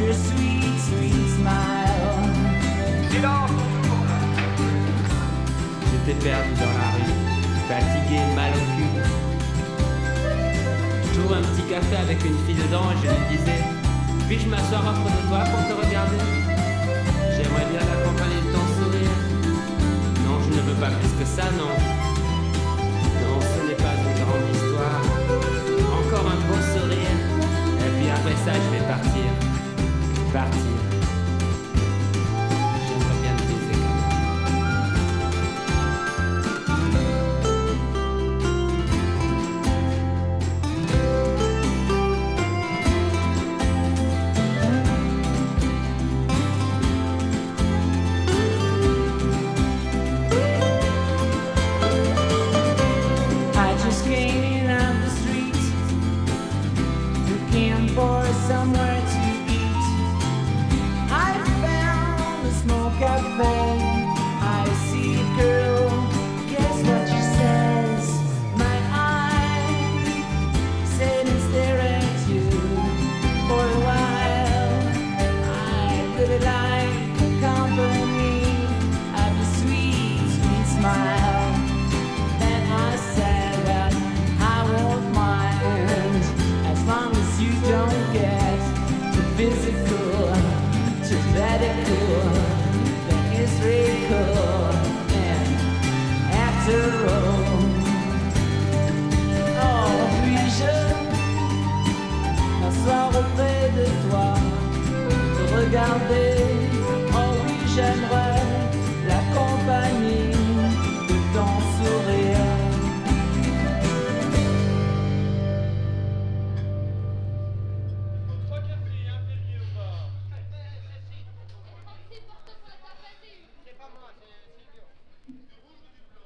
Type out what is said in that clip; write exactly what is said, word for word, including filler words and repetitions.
your sweet, sweet smile. J'étais perdu dans la rue, fatigué, mal au cul. Je trouve un petit café avec une fille dedans et je lui disais: puis-je m'asseoir auprès de toi pour te regarder? J'aimerais bien l'accompagner de ton sourire. Non, je ne veux pas plus que ça, non. Non, ce n'est pas une grande histoire. Encore un beau sourire. Et puis après ça, je vais partir. Partir. J'aimerais bien te baiser quand même. I just came in off the street, looking for somewhere to eat. I found a small cafe. I see a girl, guess what she says? My eye said and stare at you for a while. I really like the company of your sweet, sweet smile. Then I said that I won't mind as long as you don't get too physical, too radical. That is really cool. And after all, oh, puis-je m'asseoir auprès de toi, te regarder